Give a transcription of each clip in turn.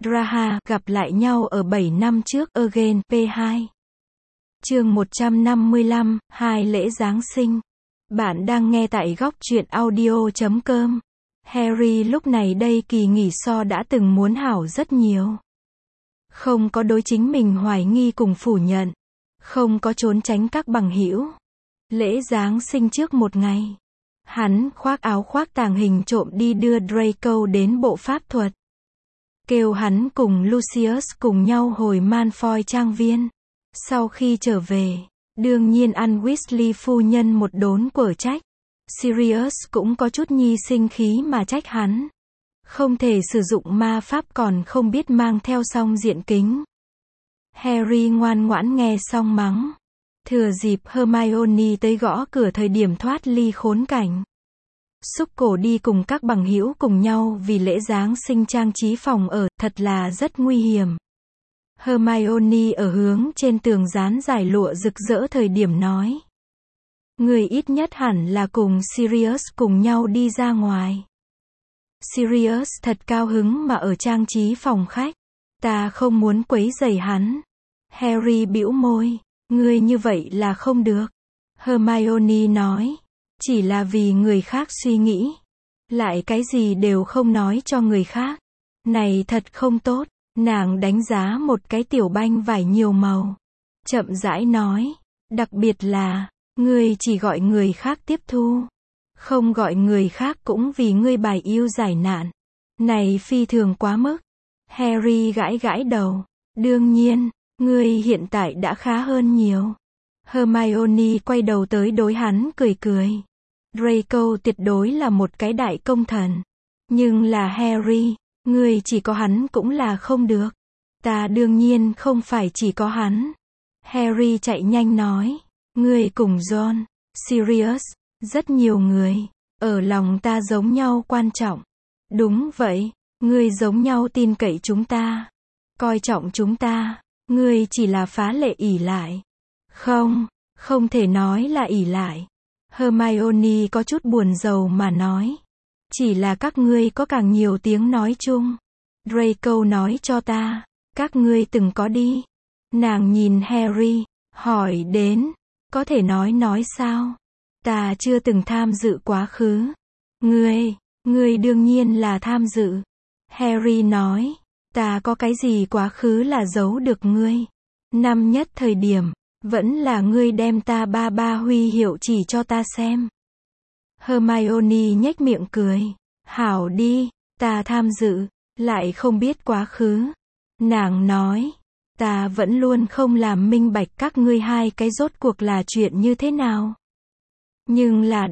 Draha gặp lại nhau ở 7 năm trước Again P2. Chương 155, 2 lễ Giáng sinh. Bạn đang nghe tại góc truyện audio.com. Harry lúc này đây kỳ nghỉ so đã từng muốn hảo rất nhiều. Không có đối chính mình hoài nghi cùng phủ nhận. Không có trốn tránh các bằng hữu. Lễ Giáng sinh trước một ngày. Hắn khoác áo khoác tàng hình trộm đi đưa Draco đến bộ pháp thuật. Kêu hắn cùng Lucius cùng nhau hồi Malfoy trang viên. Sau khi trở về, đương nhiên ăn Weasley phu nhân một đốn quở trách. Sirius cũng có chút nhi sinh khí mà trách hắn. Không thể sử dụng ma pháp còn không biết mang theo song diện kính. Harry ngoan ngoãn nghe xong mắng. Thừa dịp Hermione tới gõ cửa thời điểm thoát ly khốn cảnh. Xúc cổ đi cùng các bằng hữu cùng nhau vì lễ Giáng sinh trang trí phòng ở, thật là rất nguy hiểm. Hermione ở hướng trên tường dán giải lụa rực rỡ thời điểm nói. Người ít nhất hẳn là cùng Sirius cùng nhau đi ra ngoài. Sirius thật cao hứng mà ở trang trí phòng khách. Ta không muốn quấy rầy hắn. Harry bĩu môi. Ngươi như vậy là không được. Hermione nói. Chỉ là vì người khác suy nghĩ. Lại cái gì đều không nói cho người khác. Này thật không tốt. Nàng đánh giá một cái tiểu banh vải nhiều màu. Chậm rãi nói. Đặc biệt là, ngươi chỉ gọi người khác tiếp thu. Không gọi người khác cũng vì ngươi bài yêu giải nạn. Này phi thường quá mức. Harry gãi gãi đầu. Đương nhiên, ngươi hiện tại đã khá hơn nhiều. Hermione quay đầu tới đối hắn cười cười. Draco tuyệt đối là một cái đại công thần. Nhưng là Harry, ngươi chỉ có hắn cũng là không được. Ta đương nhiên không phải chỉ có hắn. Harry chạy nhanh nói. Ngươi cùng John, Sirius, rất nhiều người, ở lòng ta giống nhau quan trọng. Đúng vậy, ngươi giống nhau tin cậy chúng ta. Coi trọng chúng ta, ngươi chỉ là phá lệ ỷ lại. Không thể nói là ỷ lại. Hermione có chút buồn rầu mà nói. Chỉ là các ngươi có càng nhiều tiếng nói chung. Draco nói cho ta, các ngươi từng có đi. Nàng nhìn Harry, hỏi đến, có thể nói sao? Ta chưa từng tham dự quá khứ. Ngươi đương nhiên là tham dự. Harry nói, ta có cái gì quá khứ là giấu được ngươi. Năm nhất thời điểm, vẫn là ngươi đem ta ba huy hiệu chỉ cho ta xem. Hermione nhếch miệng cười. Hảo đi, ta tham dự, lại không biết quá khứ. Nàng nói, ta vẫn luôn không làm minh bạch các ngươi hai cái rốt cuộc là chuyện như thế nào. Nhưng là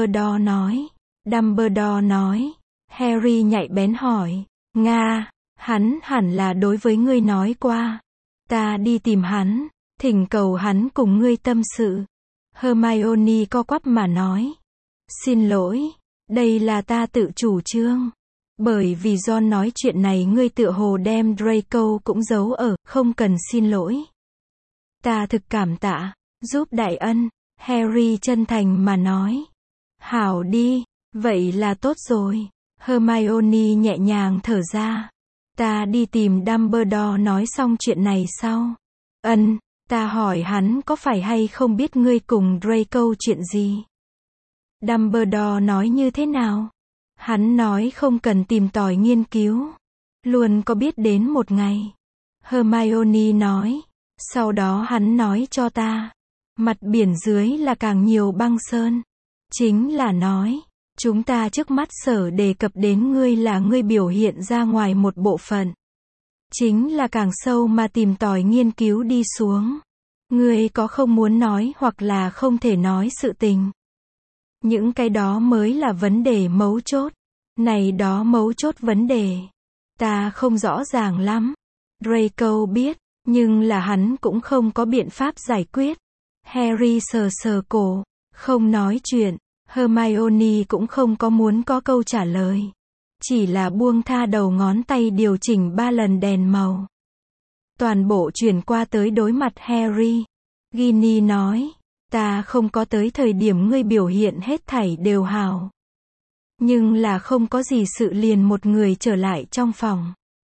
Dumbledore nói. Harry nhạy bén hỏi. Nga, hắn hẳn là đối với ngươi nói qua. Ta đi tìm hắn, thỉnh cầu hắn cùng ngươi tâm sự. Hermione co quắp mà nói. Xin lỗi, đây là ta tự chủ trương. Bởi vì John nói chuyện này ngươi tựa hồ đem Draco cũng giấu ở, không cần xin lỗi. Ta thực cảm tạ, giúp đại ân. Harry chân thành mà nói. Hảo đi, vậy là tốt rồi. Hermione nhẹ nhàng thở ra. Ta đi tìm Dumbledore nói xong chuyện này sau. Ta hỏi hắn có phải hay không biết ngươi cùng Draco chuyện gì. Dumbledore nói như thế nào? Hắn nói không cần tìm tòi nghiên cứu. Luôn có biết đến một ngày. Hermione nói. Sau đó hắn nói cho ta. Mặt biển dưới là càng nhiều băng sơn. Chính là nói. Chúng ta trước mắt sở đề cập đến ngươi là ngươi biểu hiện ra ngoài một bộ phận. Chính là càng sâu mà tìm tòi nghiên cứu đi xuống. Ngươi có không muốn nói hoặc là không thể nói sự tình. Những cái đó mới là vấn đề mấu chốt. Này đó mấu chốt vấn đề. Ta không rõ ràng lắm. Draco biết, nhưng là hắn cũng không có biện pháp giải quyết. Harry sờ cổ, không nói chuyện. Hermione cũng không có muốn có câu trả lời. Chỉ là buông tha đầu ngón tay điều chỉnh 3 lần đèn màu. Toàn bộ chuyển qua tới đối mặt Harry. Ginny nói. Ta không có tới thời điểm ngươi biểu hiện hết thảy đều hảo. Nhưng là không có gì sự liền một người trở lại trong phòng.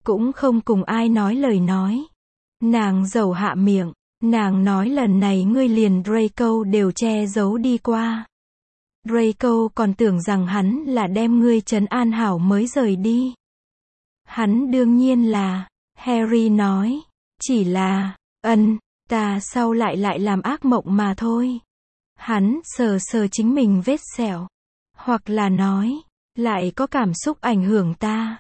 cũng không cùng ai nói lời nói. Nàng dầu hạ miệng, nàng nói lần này ngươi liền Draco đều che giấu đi qua. Draco còn tưởng rằng hắn là đem ngươi trấn an hảo mới rời đi. Hắn đương nhiên là, Harry nói, chỉ là, ta sau lại làm ác mộng mà thôi. Hắn sờ sờ chính mình vết sẹo. Hoặc là nói, lại có cảm xúc ảnh hưởng ta.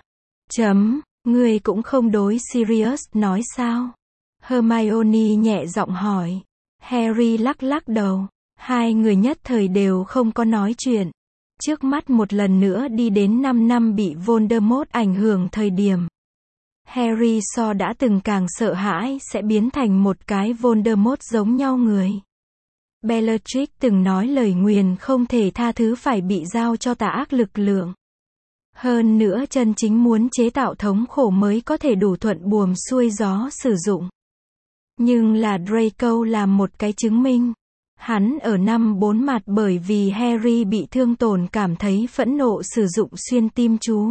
Ngươi cũng không đối Sirius nói sao? Hermione nhẹ giọng hỏi. Harry lắc lắc đầu. Hai người nhất thời đều không có nói chuyện. Trước mắt một lần nữa đi đến 5 năm bị Voldemort ảnh hưởng thời điểm. Harry so đã từng càng sợ hãi sẽ biến thành một cái Voldemort giống nhau người. Bellatrix từng nói lời nguyền không thể tha thứ phải bị giao cho tà ác lực lượng. Hơn nữa chân chính muốn chế tạo thống khổ mới có thể đủ thuận buồm xuôi gió sử dụng. Nhưng là Draco làm một cái chứng minh. Hắn ở năm 4 mặt bởi vì Harry bị thương tổn cảm thấy phẫn nộ sử dụng xuyên tim chú.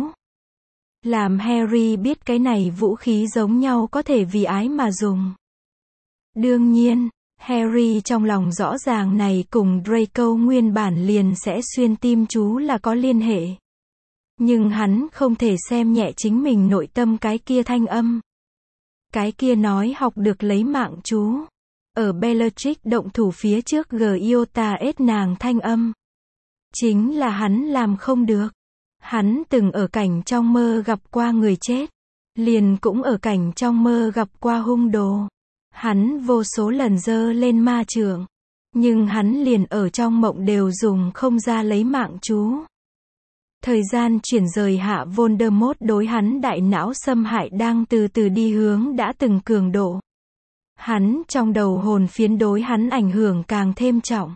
Làm Harry biết cái này vũ khí giống nhau có thể vì ái mà dùng. Đương nhiên, Harry trong lòng rõ ràng này cùng Draco nguyên bản liền sẽ xuyên tim chú là có liên hệ. Nhưng hắn không thể xem nhẹ chính mình nội tâm cái kia thanh âm. Cái kia nói học được lấy mạng chú. Ở Bellatrix động thủ phía trước Giota ết nàng thanh âm. Chính là hắn làm không được. Hắn từng ở cảnh trong mơ gặp qua người chết. Liền cũng ở cảnh trong mơ gặp qua hung đồ. Hắn vô số lần giơ lên ma chưởng. Nhưng hắn liền ở trong mộng đều dùng không ra lấy mạng chú. Thời gian chuyển rời hạ Voldemort đối hắn đại não xâm hại đang từ từ đi hướng đã từng cường độ. Hắn trong đầu hồn phiến đối hắn ảnh hưởng càng thêm trọng.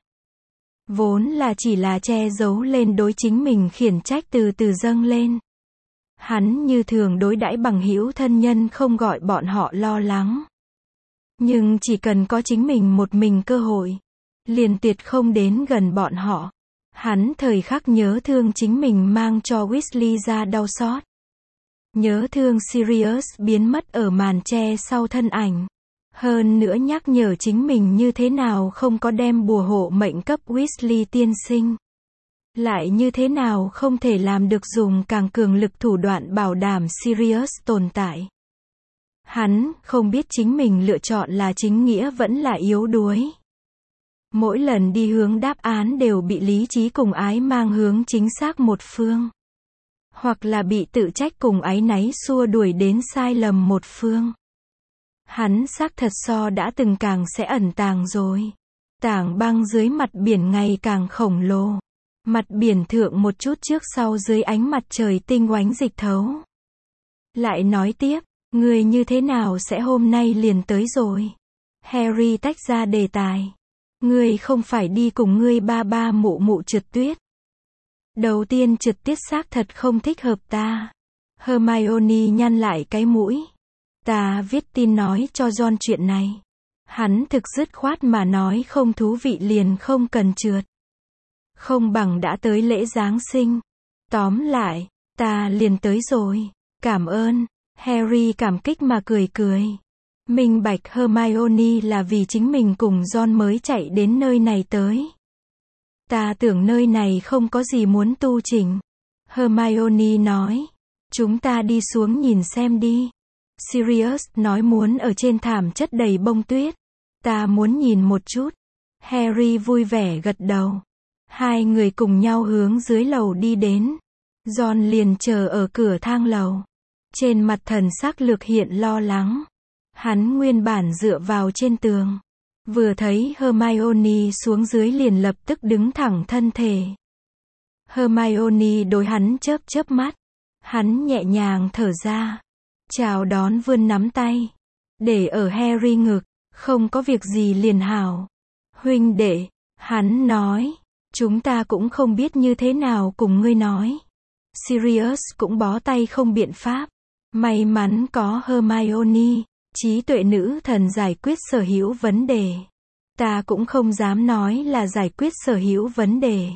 Vốn là chỉ là che giấu lên đối chính mình khiển trách từ từ dâng lên. Hắn như thường đối đãi bằng hữu thân nhân không gọi bọn họ lo lắng. Nhưng chỉ cần có chính mình một mình cơ hội, liền tuyệt không đến gần bọn họ. Hắn thời khắc nhớ thương chính mình mang cho Weasley ra đau xót. Nhớ thương Sirius biến mất ở màn che sau thân ảnh. Hơn nữa nhắc nhở chính mình như thế nào không có đem bùa hộ mệnh cấp Weasley tiên sinh. Lại như thế nào không thể làm được dùng càng cường lực thủ đoạn bảo đảm Sirius tồn tại. Hắn không biết chính mình lựa chọn là chính nghĩa vẫn là yếu đuối. Mỗi lần đi hướng đáp án đều bị lý trí cùng ái mang hướng chính xác một phương. Hoặc là bị tự trách cùng áy náy xua đuổi đến sai lầm một phương. Hắn xác thật so đã từng càng sẽ ẩn tàng rồi. Tảng băng dưới mặt biển ngày càng khổng lồ. Mặt biển thượng một chút trước sau dưới ánh mặt trời tinh oánh dịch thấu. Lại nói tiếp, ngươi như thế nào sẽ hôm nay liền tới rồi? Harry tách ra đề tài. Ngươi không phải đi cùng ngươi ba mụ mụ trượt tuyết. Đầu tiên trượt tuyết xác thật không thích hợp ta. Hermione nhăn lại cái mũi. Ta viết tin nói cho John chuyện này. Hắn thực dứt khoát mà nói không thú vị liền không cần trượt. Không bằng đã tới lễ Giáng sinh. Tóm lại, ta liền tới rồi. Cảm ơn. Harry cảm kích mà cười cười. Minh bạch Hermione là vì chính mình cùng John mới chạy đến nơi này tới. Ta tưởng nơi này không có gì muốn tu chỉnh. Hermione nói. Chúng ta đi xuống nhìn xem đi. Sirius nói muốn ở trên thảm chất đầy bông tuyết. Ta muốn nhìn một chút. Harry vui vẻ gật đầu. Hai người cùng nhau hướng dưới lầu đi đến. John liền chờ ở cửa thang lầu. Trên mặt thần sắc lược hiện lo lắng. Hắn nguyên bản dựa vào trên tường. Vừa thấy Hermione xuống dưới liền lập tức đứng thẳng thân thể. Hermione đối hắn chớp chớp mắt. Hắn nhẹ nhàng thở ra. Chào đón vươn nắm tay. Để ở Harry ngực. Không có việc gì liền hảo. Huynh đệ, hắn nói. Chúng ta cũng không biết như thế nào cùng ngươi nói. Sirius cũng bó tay không biện pháp. May mắn có Hermione, trí tuệ nữ thần giải quyết sở hữu vấn đề. Ta cũng không dám nói là giải quyết sở hữu vấn đề.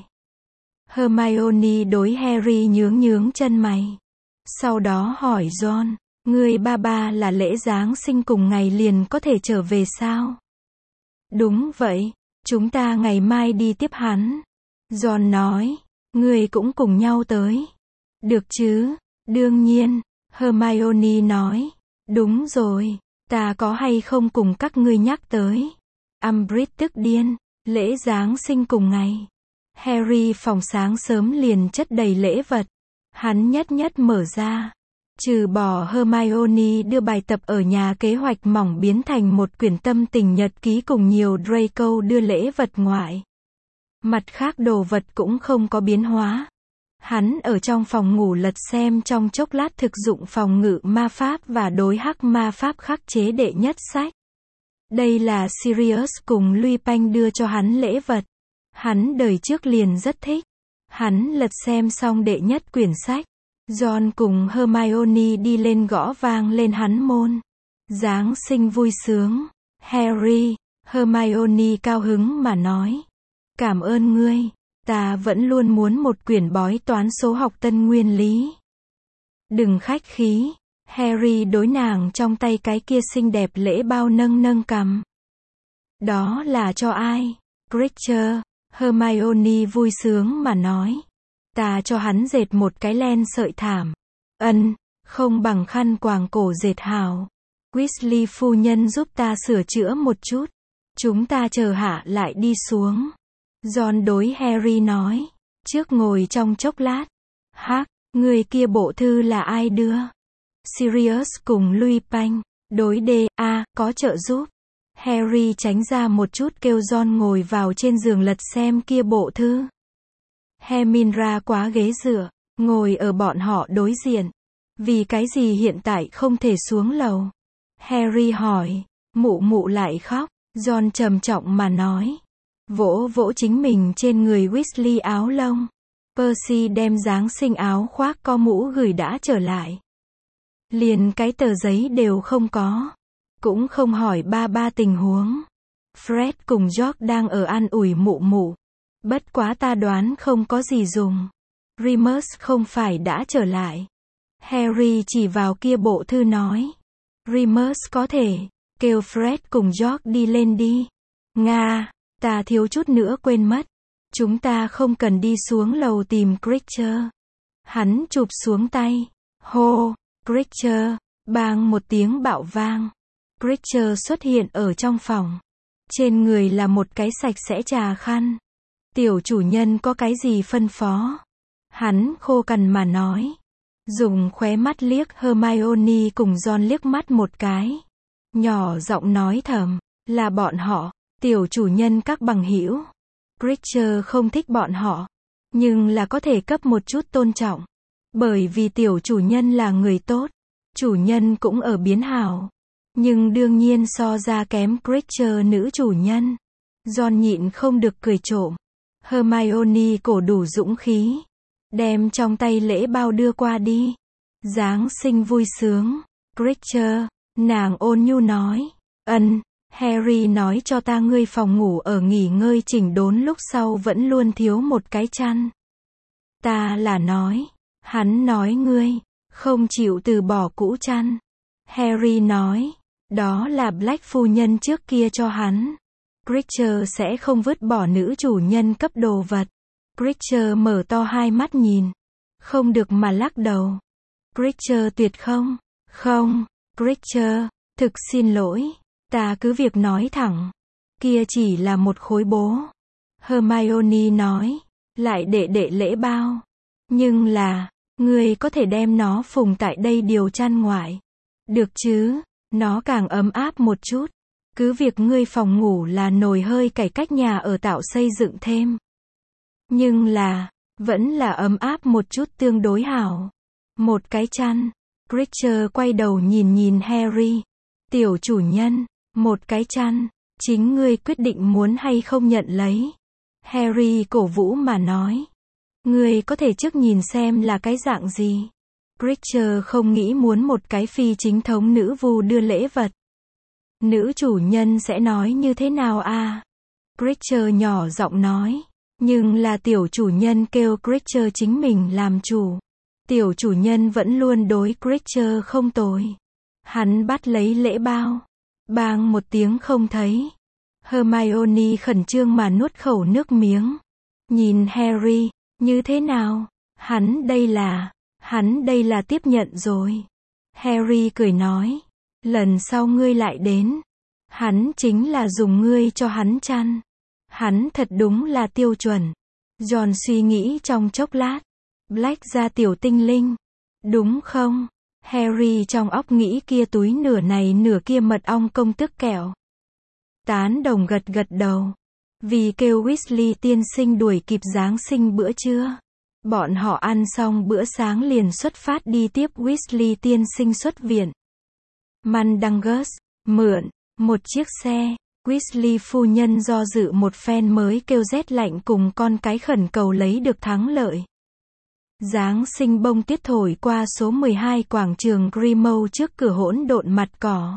Hermione đối Harry nhướng nhướng chân mày. Sau đó hỏi John, Ngươi ba ba là lễ Giáng sinh cùng ngày liền có thể trở về sao? Đúng vậy, chúng ta ngày mai đi tiếp hắn. John nói, ngươi cũng cùng nhau tới. Được chứ? Đương nhiên, Hermione nói. Đúng rồi, ta có hay không cùng các ngươi nhắc tới. Umbridge tức điên, lễ Giáng sinh cùng ngày. Harry phòng sáng sớm liền chất đầy lễ vật. Hắn nhất nhất mở ra. Trừ bỏ Hermione đưa bài tập ở nhà kế hoạch mỏng biến thành một quyển tâm tình nhật ký cùng nhiều Draco đưa lễ vật ngoại. Mặt khác đồ vật cũng không có biến hóa. Hắn ở trong phòng ngủ lật xem trong chốc lát thực dụng phòng ngự ma pháp và đối hắc ma pháp khắc chế đệ nhất sách. Đây là Sirius cùng Lupin đưa cho hắn lễ vật. Hắn đời trước liền rất thích. Hắn lật xem xong đệ nhất quyển sách. John cùng Hermione đi lên gõ vang lên hắn môn. Giáng sinh vui sướng. Harry, Hermione cao hứng mà nói. Cảm ơn ngươi. Ta vẫn luôn muốn một quyển bói toán số học tân nguyên lý. Đừng khách khí. Harry đối nàng trong tay cái kia xinh đẹp lễ bao nâng nâng cằm. Đó là cho ai? Creature. Hermione vui sướng mà nói. Ta cho hắn dệt một cái len sợi thảm. Không bằng khăn quàng cổ dệt hào. Weasley phu nhân giúp ta sửa chữa một chút. Chúng ta chờ hạ lại đi xuống. John đối Harry nói. Trước ngồi trong chốc lát. Hắc, người kia bộ thư là ai đưa? Sirius cùng Lupin. Đối D.A. có trợ giúp. Harry tránh ra một chút kêu John ngồi vào trên giường lật xem kia bộ thư. Hermione quá ghế dựa, ngồi ở bọn họ đối diện. Vì cái gì hiện tại không thể xuống lầu? Harry hỏi. Mụ mụ lại khóc. John trầm trọng mà nói. Vỗ vỗ chính mình trên người Weasley áo lông. Percy đem Giáng sinh áo khoác có mũ gửi đã trở lại. Liền cái tờ giấy đều không có. Cũng không hỏi ba tình huống. Fred cùng George đang ở an ủi mụ mụ. Bất quá ta đoán không có gì dùng. Remus không phải đã trở lại. Harry chỉ vào kia bộ thư nói. Remus có thể. Kêu Fred cùng George đi lên đi. Nga, ta thiếu chút nữa quên mất. Chúng ta không cần đi xuống lầu tìm Creature. Hắn chụp xuống tay. Hô, Creature. Bang một tiếng bạo vang. Creature xuất hiện ở trong phòng. Trên người là một cái sạch sẽ trà khăn. Tiểu chủ nhân có cái gì phân phó? Hắn khô cằn mà nói. Dùng khóe mắt liếc Hermione cùng Ron liếc mắt một cái. Nhỏ giọng nói thầm. Là bọn họ, tiểu chủ nhân các bằng hữu. Creature không thích bọn họ. Nhưng là có thể cấp một chút tôn trọng. Bởi vì tiểu chủ nhân là người tốt. Chủ nhân cũng ở biến hảo. Nhưng đương nhiên so ra kém Creature nữ chủ nhân. Ron nhịn không được cười trộm. Hermione cổ đủ dũng khí. Đem trong tay lễ bao đưa qua đi. Giáng sinh vui sướng. Creature, nàng ôn nhu nói. Harry nói cho ta ngươi phòng ngủ ở nghỉ ngơi chỉnh đốn lúc sau vẫn luôn thiếu một cái chăn. Ta là nói. Hắn nói ngươi không chịu từ bỏ cũ chăn. Harry nói. Đó là Black phu nhân trước kia cho hắn. Creature sẽ không vứt bỏ nữ chủ nhân cấp đồ vật. Creature mở to hai mắt nhìn. Không được mà lắc đầu. Creature tuyệt không? Không, Creature, thực xin lỗi. Ta cứ việc nói thẳng. Kia chỉ là một khối bố. Hermione nói. Lại để lễ bao. Nhưng là, ngươi có thể đem nó phùng tại đây điều chăn ngoại. Được chứ, nó càng ấm áp một chút. Cứ việc ngươi phòng ngủ là nồi hơi cải cách nhà ở tạo xây dựng thêm. Nhưng là, vẫn là ấm áp một chút tương đối hảo. Một cái chăn. Creature quay đầu nhìn Harry. Tiểu chủ nhân, một cái chăn. Chính ngươi quyết định muốn hay không nhận lấy. Harry cổ vũ mà nói. Ngươi có thể trước nhìn xem là cái dạng gì. Creature không nghĩ muốn một cái phi chính thống nữ vu đưa lễ vật. Nữ chủ nhân sẽ nói như thế nào à? Creature nhỏ giọng nói. Nhưng là tiểu chủ nhân kêu Creature chính mình làm chủ. Tiểu chủ nhân vẫn luôn đối Creature không tồi. Hắn bắt lấy lễ bao. Bang một tiếng không thấy. Hermione khẩn trương mà nuốt khẩu nước miếng. Nhìn Harry, như thế nào? Hắn đây là tiếp nhận rồi. Harry cười nói. Lần sau ngươi lại đến. Hắn chính là dùng ngươi cho hắn chăn. Hắn thật đúng là tiêu chuẩn. Ron suy nghĩ trong chốc lát. Black ra tiểu tinh linh. Đúng không? Harry trong óc nghĩ kia túi nửa này nửa kia mật ong công thức kẹo. Tán đồng gật gật đầu. Vì kêu Weasley tiên sinh đuổi kịp Giáng sinh bữa trưa. Bọn họ ăn xong bữa sáng liền xuất phát đi tiếp Weasley tiên sinh xuất viện. Mundungus mượn một chiếc xe. Weasley phu nhân do dự một phen mới kêu rét lạnh cùng con cái khẩn cầu lấy được thắng lợi. Giáng sinh bông tuyết thổi qua số 12 quảng trường Grimmauld trước cửa hỗn độn mặt cỏ.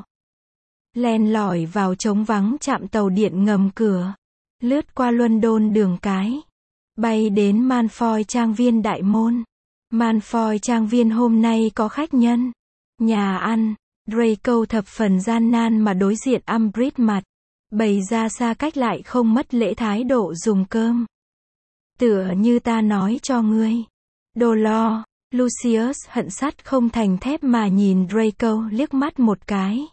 Len lỏi vào trống vắng trạm tàu điện ngầm cửa. Lướt qua London đường cái. Bay đến Malfoy trang viên đại môn. Malfoy trang viên hôm nay có khách nhân. Nhà ăn. Draco thập phần gian nan mà đối diện Umbridge mặt. Bày ra xa cách lại không mất lễ thái độ dùng cơm. Tựa như ta nói cho ngươi. Đồ lo. Lucius hận sắt không thành thép mà nhìn Draco liếc mắt một cái.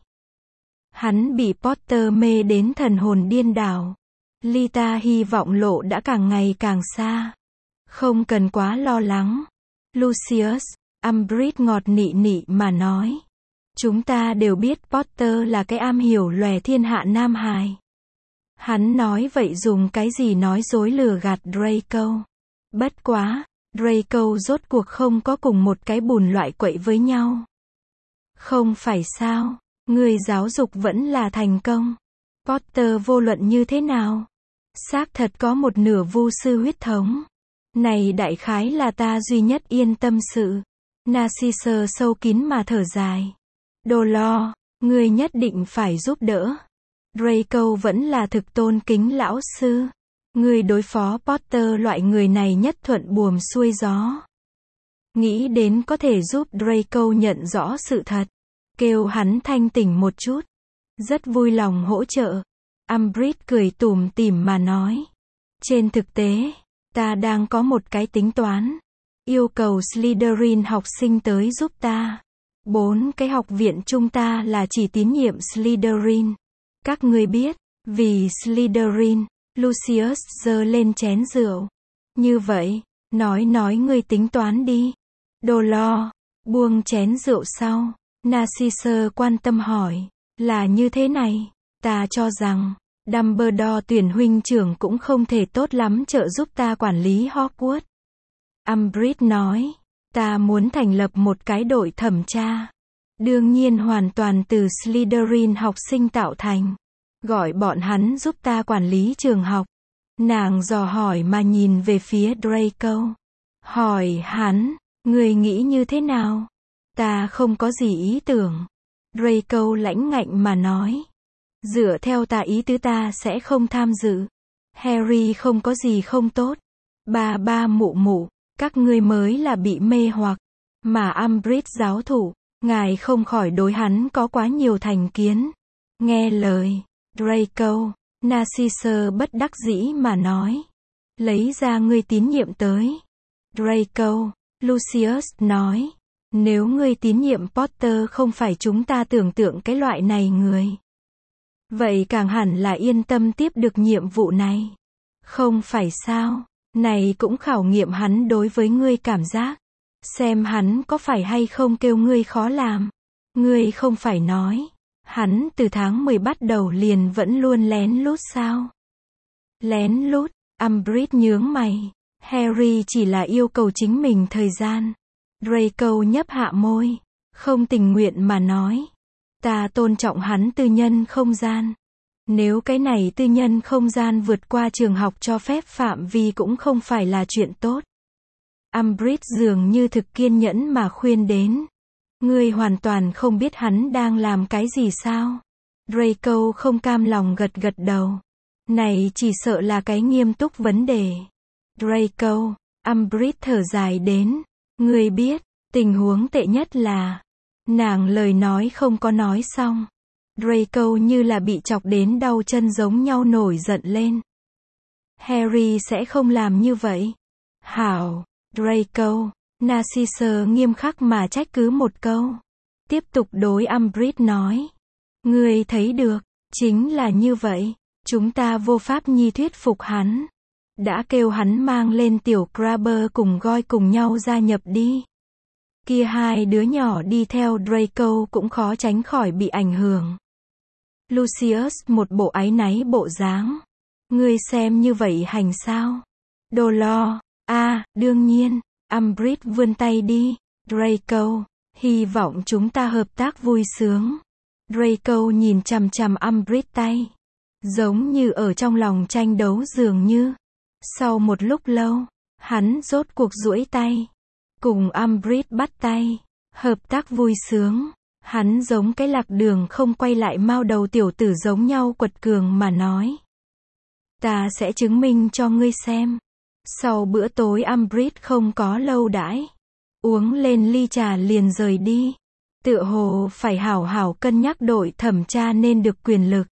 Hắn bị Potter mê đến thần hồn điên đảo. Lita hy vọng lộ đã càng ngày càng xa. Không cần quá lo lắng. Lucius, Umbridge ngọt nị nị mà nói. Chúng ta đều biết Potter là cái am hiểu lòe thiên hạ nam hài. Hắn nói vậy dùng cái gì nói dối lừa gạt Draco. Bất quá, Draco rốt cuộc không có cùng một cái bùn loại quậy với nhau. Không phải sao, người giáo dục vẫn là thành công. Potter vô luận như thế nào? Xác thật có một nửa vu sư huyết thống. Này đại khái là ta duy nhất yên tâm sự. Narcisse sâu kín mà thở dài. Đồ lo, ngươi nhất định phải giúp đỡ. Draco vẫn là thực tôn kính lão sư. Ngươi đối phó Potter loại người này nhất thuận buồm xuôi gió. Nghĩ đến có thể giúp Draco nhận rõ sự thật. Kêu hắn thanh tỉnh một chút. Rất vui lòng hỗ trợ. Umbridge cười tủm tỉm mà nói. Trên thực tế, ta đang có một cái tính toán. Yêu cầu Slytherin học sinh tới giúp ta. 4 cái học viện chúng ta là chỉ tín nhiệm Slytherin. Các ngươi biết, vì Slytherin, Lucius giơ lên chén rượu. Như vậy, nói ngươi tính toán đi. Đồ lo, buông chén rượu sau. Narcisse quan tâm hỏi, là như thế này, ta cho rằng, Dumbledore tuyển huynh trưởng cũng không thể tốt lắm trợ giúp ta quản lý Hogwarts. Umbridge nói, ta muốn thành lập một cái đội thẩm tra. Đương nhiên hoàn toàn từ Slytherin học sinh tạo thành. Gọi bọn hắn giúp ta quản lý trường học. Nàng dò hỏi mà nhìn về phía Draco. Hỏi hắn, người nghĩ như thế nào? Ta không có gì ý tưởng. Draco lãnh ngạnh mà nói. Dựa theo ta ý tứ ta sẽ không tham dự. Harry không có gì không tốt. Ba mụ mụ, các ngươi mới là bị mê hoặc. Mà Umbridge giáo thủ, ngài không khỏi đối hắn có quá nhiều thành kiến. Nghe lời, Draco, Narcisse bất đắc dĩ mà nói. Lấy ra ngươi tín nhiệm tới. Draco, Lucius nói. Nếu ngươi tín nhiệm Potter không phải chúng ta tưởng tượng cái loại này người. Vậy càng hẳn là yên tâm tiếp được nhiệm vụ này. Không phải sao, này cũng khảo nghiệm hắn đối với ngươi cảm giác. Xem hắn có phải hay không kêu ngươi khó làm. Ngươi không phải nói. Hắn từ tháng 10 bắt đầu liền vẫn luôn lén lút sao? Lén lút, Umbridge nhướng mày. Harry chỉ là yêu cầu chính mình thời gian. Draco nhấp hạ môi. Không tình nguyện mà nói. Ta tôn trọng hắn tư nhân không gian. Nếu cái này tư nhân không gian vượt qua trường học cho phép phạm vi cũng không phải là chuyện tốt. Umbridge dường như thực kiên nhẫn mà khuyên đến. Ngươi hoàn toàn không biết hắn đang làm cái gì sao? Draco không cam lòng gật gật đầu. Này chỉ sợ là cái nghiêm túc vấn đề. Draco, Umbridge thở dài đến. Ngươi biết, Tình huống tệ nhất là, nàng lời nói không có nói xong. Draco như là bị chọc đến đau chân giống nhau nổi giận lên. Harry sẽ không làm như vậy. Hảo, Draco. Narcissa nghiêm khắc mà trách cứ một câu. Tiếp tục đối Umbridge nói. Ngươi thấy được, chính là như vậy. Chúng ta vô pháp nhi thuyết phục hắn. Đã kêu hắn mang lên tiểu Crabber cùng Goyle cùng nhau gia nhập đi. Kia hai đứa nhỏ đi theo Draco cũng khó tránh khỏi bị ảnh hưởng. Lucius một bộ áy náy bộ dáng. Ngươi xem như vậy hành sao? Đồ lo. Đương nhiên. Umbridge vươn tay đi. Draco, hy vọng chúng ta hợp tác vui sướng. Draco nhìn chằm chằm Umbridge tay. Giống như ở trong lòng tranh đấu dường như. Sau một lúc lâu, hắn rốt cuộc duỗi tay. Cùng Umbridge bắt tay. Hợp tác vui sướng. Hắn giống cái lạc đường không quay lại mao đầu tiểu tử giống nhau quật cường mà nói. Ta sẽ chứng minh cho ngươi xem. Sau bữa tối Umbridge không có lâu đãi. Uống lên ly trà liền rời đi. Tựa hồ phải hảo hảo cân nhắc đội thẩm tra nên được quyền lực.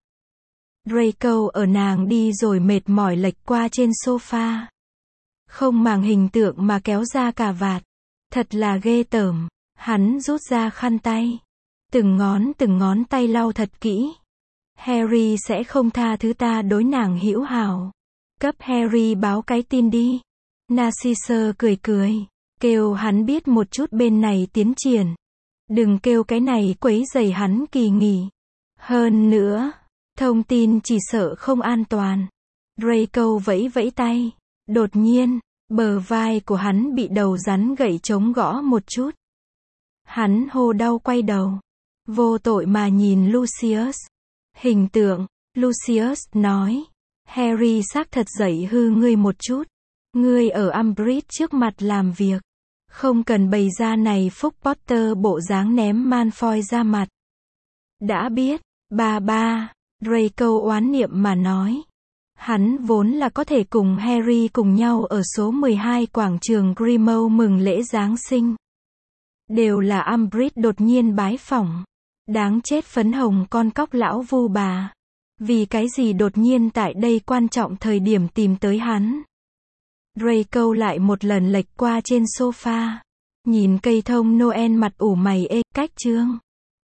Draco ở nàng đi rồi mệt mỏi lệch qua trên sofa. Không màng hình tượng mà kéo ra cà vạt. Thật là ghê tởm. Hắn rút ra khăn tay. Từng ngón tay lau thật kỹ. Harry sẽ không tha thứ ta đối nàng hữu hảo. Cấp Harry báo cái tin đi. Narcissa cười cười. Kêu hắn biết một chút bên này tiến triển. Đừng kêu cái này quấy rầy hắn kỳ nghỉ. Hơn nữa, thông tin chỉ sợ không an toàn. Draco vẫy vẫy tay. Đột nhiên, bờ vai của hắn bị đầu rắn gậy trống gõ một chút. Hắn hô đau quay đầu. Vô tội mà nhìn Lucius. Hình tượng, Lucius nói. Harry xác thật dạy hư ngươi một chút. Ngươi ở Umbridge trước mặt làm việc. Không cần bày ra này Phúc Potter bộ dáng ném Malfoy ra mặt. Đã biết, ba, Draco oán niệm mà nói. Hắn vốn là có thể cùng Harry cùng nhau ở số 12 quảng trường Grimmauld mừng lễ Giáng sinh. Đều là Umbridge đột nhiên bái phỏng. Đáng chết phấn hồng con cóc lão vu bà. Vì cái gì đột nhiên tại đây quan trọng thời điểm tìm tới hắn. Draco lại một lần lệch qua trên sofa. Nhìn cây thông Noel mặt ủ mày cách chương.